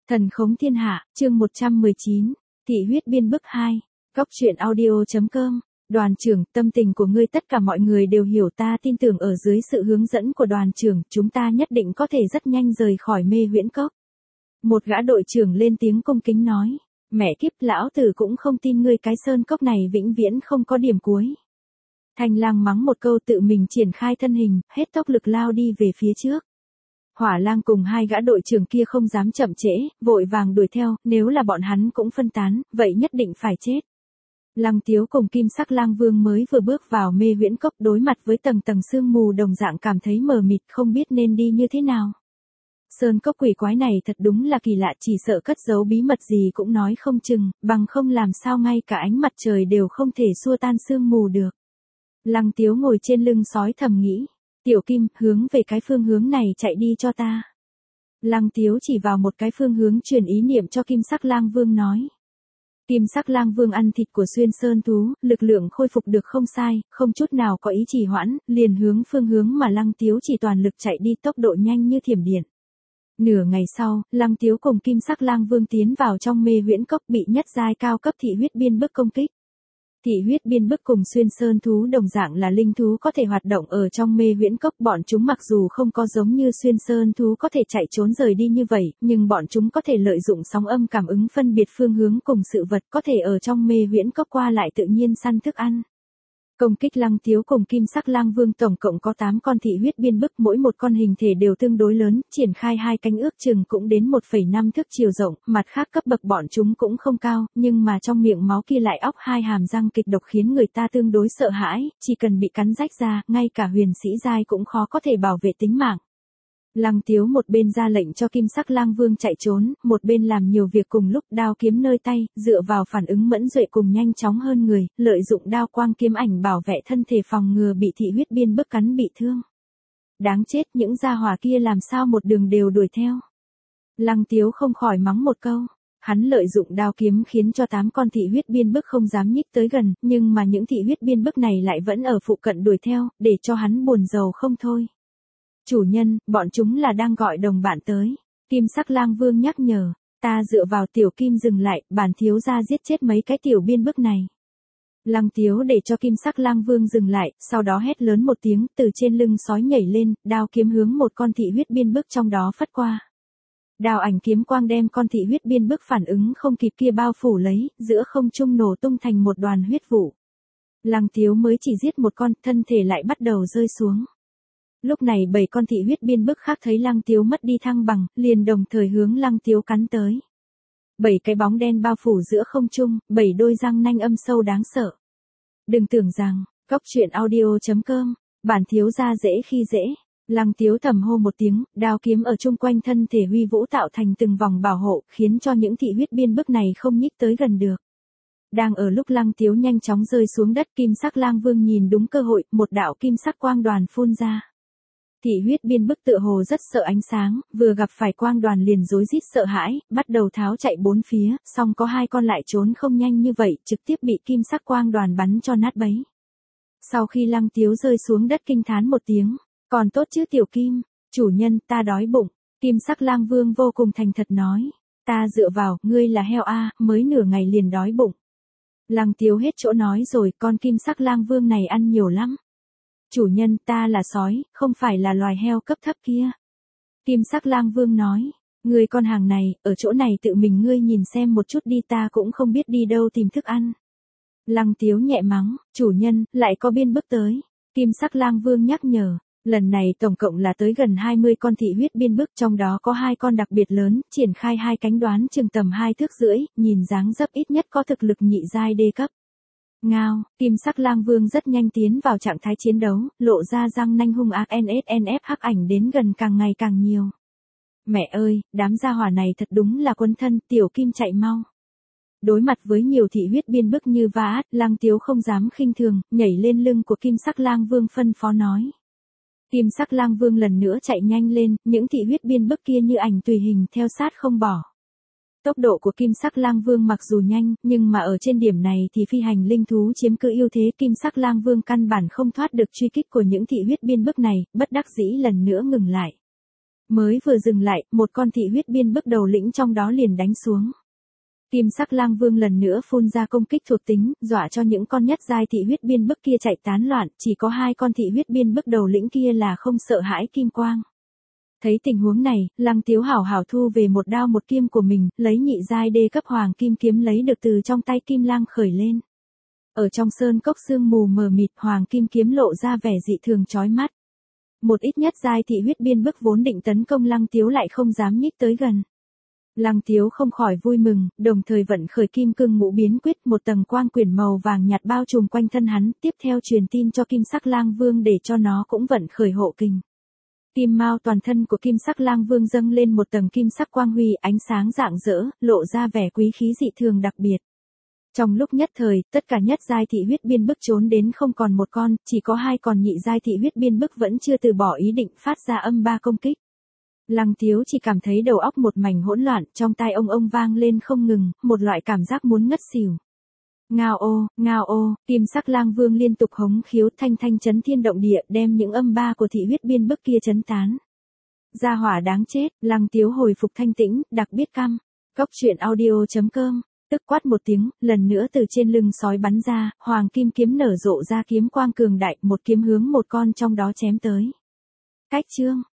Thần khống thiên hạ, chương 119, thị huyết biên bức 2, góc truyện audio.com. Đoàn trưởng, tâm tình của ngươi tất cả mọi người đều hiểu, ta tin tưởng ở dưới sự hướng dẫn của đoàn trưởng, chúng ta nhất định có thể rất nhanh rời khỏi mê huyễn cốc. Một gã đội trưởng lên tiếng cung kính nói, mẹ kiếp, lão tử cũng không tin ngươi, cái sơn cốc này vĩnh viễn không có điểm cuối. Thanh Lang mắng một câu, tự mình triển khai thân hình, hết tốc lực lao đi về phía trước. Hỏa Lang cùng hai gã đội trưởng kia không dám chậm trễ, vội vàng đuổi theo, nếu là bọn hắn cũng phân tán, vậy nhất định phải chết. Lăng Tiếu cùng Kim Sắc Lang Vương mới vừa bước vào mê huyễn cốc, đối mặt với tầng tầng sương mù đồng dạng cảm thấy mờ mịt, không biết nên đi như thế nào. Sơn cốc quỷ quái này thật đúng là kỳ lạ, chỉ sợ cất giấu bí mật gì cũng nói không chừng, bằng không làm sao ngay cả ánh mặt trời đều không thể xua tan sương mù được. Lăng Tiếu ngồi trên lưng sói thầm nghĩ, Tiểu Kim, hướng về cái phương hướng này chạy đi cho ta. Lăng Tiếu chỉ vào một cái phương hướng, truyền ý niệm cho Kim Sắc Lang Vương nói. Kim Sắc Lang Vương ăn thịt của xuyên sơn thú, lực lượng khôi phục được không sai, không chút nào có ý trì hoãn, liền hướng phương hướng mà Lăng Tiếu chỉ toàn lực chạy đi, tốc độ nhanh như thiểm điện. Nửa ngày sau, Lăng Tiếu cùng Kim Sắc Lang Vương tiến vào trong mê huyễn cốc, bị nhất giai cao cấp thị huyết biên bức công kích. Thị huyết biên bức cùng xuyên sơn thú đồng dạng là linh thú có thể hoạt động ở trong mê huyễn cốc, bọn chúng mặc dù không có giống như xuyên sơn thú có thể chạy trốn rời đi như vậy, nhưng bọn chúng có thể lợi dụng sóng âm cảm ứng phân biệt phương hướng cùng sự vật, có thể ở trong mê huyễn cốc qua lại tự nhiên săn thức ăn. Công kích Lăng Tiếu cùng Kim Sắc Lang Vương tổng cộng có 8 con thị huyết biên bức, mỗi một con hình thể đều tương đối lớn, triển khai hai cánh ước chừng cũng đến 1,5 thước chiều rộng, mặt khác cấp bậc bọn chúng cũng không cao, nhưng mà trong miệng máu kia lại óc hai hàm răng kịch độc khiến người ta tương đối sợ hãi, chỉ cần bị cắn rách ra, ngay cả huyền sĩ giai cũng khó có thể bảo vệ tính mạng. Lăng Tiếu một bên ra lệnh cho Kim Sắc Lang Vương chạy trốn, một bên làm nhiều việc cùng lúc, đao kiếm nơi tay, dựa vào phản ứng mẫn duệ cùng nhanh chóng hơn người, lợi dụng đao quang kiếm ảnh bảo vệ thân thể phòng ngừa bị thị huyết biên bức cắn bị thương. Đáng chết, những gia hỏa kia làm sao một đường đều đuổi theo. Lăng Tiếu không khỏi mắng một câu. Hắn lợi dụng đao kiếm khiến cho 8 con thị huyết biên bức không dám nhích tới gần, nhưng mà những thị huyết biên bức này lại vẫn ở phụ cận đuổi theo, để cho hắn buồn rầu không thôi. Chủ nhân, bọn chúng là đang gọi đồng bạn tới. Kim Sắc Lang Vương nhắc nhở, ta dựa vào Tiểu Kim dừng lại, bản thiếu gia giết chết mấy cái tiểu biên bức này. Lăng Tiếu để cho Kim Sắc Lang Vương dừng lại, sau đó hét lớn một tiếng, từ trên lưng sói nhảy lên, đao kiếm hướng một con thị huyết biên bức trong đó phất qua. Đao ảnh kiếm quang đem con thị huyết biên bức phản ứng không kịp kia bao phủ lấy, giữa không trung nổ tung thành một đoàn huyết vụ. Lăng Tiếu mới chỉ giết một con, thân thể lại bắt đầu rơi xuống. Lúc này 7 con thị huyết biên bức khác thấy Lăng Tiếu mất đi thăng bằng, liền đồng thời hướng Lăng Tiếu cắn tới. 7 cái bóng đen bao phủ giữa không trung, 7 đôi răng nanh âm sâu đáng sợ. Đừng tưởng rằng, góc truyện audio.com, bản thiếu gia dễ khi dễ. Lăng Tiếu thầm hô một tiếng, đao kiếm ở chung quanh thân thể huy vũ tạo thành từng vòng bảo hộ, khiến cho những thị huyết biên bức này không nhích tới gần được. Đang ở lúc Lăng Tiếu nhanh chóng rơi xuống đất, Kim Sắc Lang Vương nhìn đúng cơ hội, một đạo kim sắc quang đoàn phun ra. Thị huyết biên bức tựa hồ rất sợ ánh sáng, vừa gặp phải quang đoàn liền rối rít sợ hãi, bắt đầu tháo chạy bốn phía, song có 2 con lại trốn không nhanh như vậy, trực tiếp bị kim sắc quang đoàn bắn cho nát bấy. Sau khi Lăng Tiếu rơi xuống đất kinh thán một tiếng, còn tốt chứ Tiểu Kim, chủ nhân, ta đói bụng. Kim Sắc Lang Vương vô cùng thành thật nói, ta dựa vào, ngươi là heo a, mới nửa ngày liền đói bụng. Lăng Tiếu hết chỗ nói rồi, con Kim Sắc Lang Vương này ăn nhiều lắm. Chủ nhân, ta là sói, không phải là loài heo cấp thấp kia. Kim Sắc Lang Vương nói, ngươi con hàng này, ở chỗ này tự mình ngươi nhìn xem một chút đi, ta cũng không biết đi đâu tìm thức ăn. Lăng Tiếu nhẹ mắng, chủ nhân, lại có biên bức tới. Kim Sắc Lang Vương nhắc nhở, lần này tổng cộng là tới gần 20 con thị huyết biên bức, trong đó có 2 con đặc biệt lớn, triển khai hai cánh đoán chừng tầm 2 thước rưỡi, nhìn dáng dấp ít nhất có thực lực nhị giai đê cấp. Ngao, Kim Sắc Lang Vương rất nhanh tiến vào trạng thái chiến đấu, lộ ra răng nanh hung ác, NSNF hắc ảnh đến gần càng ngày càng nhiều. Mẹ ơi, đám gia hỏa này thật đúng là quân thân, Tiểu Kim chạy mau. Đối mặt với nhiều thị huyết biên bức như vã, Lăng Tiếu không dám khinh thường, nhảy lên lưng của Kim Sắc Lang Vương phân phó nói. Kim Sắc Lang Vương lần nữa chạy nhanh lên, những thị huyết biên bức kia như ảnh tùy hình theo sát không bỏ. Tốc độ của Kim Sắc Lang Vương mặc dù nhanh, nhưng mà ở trên điểm này thì phi hành linh thú chiếm cứ ưu thế, Kim Sắc Lang Vương căn bản không thoát được truy kích của những thị huyết biên bức này, bất đắc dĩ lần nữa ngừng lại. Mới vừa dừng lại, một con thị huyết biên bức đầu lĩnh trong đó liền đánh xuống. Kim sắc lang vương lần nữa phun ra công kích thuộc tính, dọa cho những con nhất giai thị huyết biên bức kia chạy tán loạn, chỉ có 2 con thị huyết biên bức đầu lĩnh kia là không sợ hãi kim quang. Thấy tình huống này, Lăng Tiếu hảo hảo thu về một đao một kim của mình, lấy nhị giai đê cấp hoàng kim kiếm lấy được từ trong tay Kim Lang khởi lên. Ở trong sơn cốc sương mù mờ mịt, hoàng kim kiếm lộ ra vẻ dị thường chói mắt. Một ít nhất giai thị huyết biên bức vốn định tấn công Lăng Tiếu lại không dám nhích tới gần. Lăng Tiếu không khỏi vui mừng, đồng thời vận khởi kim cương ngũ biến quyết, một tầng quang quyển màu vàng nhạt bao trùm quanh thân hắn, tiếp theo truyền tin cho kim sắc lang vương để cho nó cũng vận khởi hộ kình. Kim mao toàn thân của kim sắc lang vương dâng lên một tầng kim sắc quang huy, ánh sáng rạng rỡ, lộ ra vẻ quý khí dị thường đặc biệt. Trong lúc nhất thời, tất cả nhất giai thị huyết biên bức trốn đến không còn một con, chỉ có 2 con nhị giai thị huyết biên bức vẫn chưa từ bỏ ý định phát ra âm 3 công kích. Lăng Tiếu chỉ cảm thấy đầu óc một mảnh hỗn loạn, trong tai ông vang lên không ngừng, một loại cảm giác muốn ngất xỉu. Ngao ô, kim sắc lang vương liên tục hống khiếu thanh thanh chấn thiên động địa, đem những âm 3 của thị huyết biên bức kia chấn tán. Gia hỏa đáng chết, Lăng Tiếu hồi phục thanh tĩnh, đặc biệt căm. Cốc truyện audio.com, tức quát một tiếng, lần nữa từ trên lưng sói bắn ra, hoàng kim kiếm nở rộ ra kiếm quang cường đại, một kiếm hướng một con trong đó chém tới. Cách chương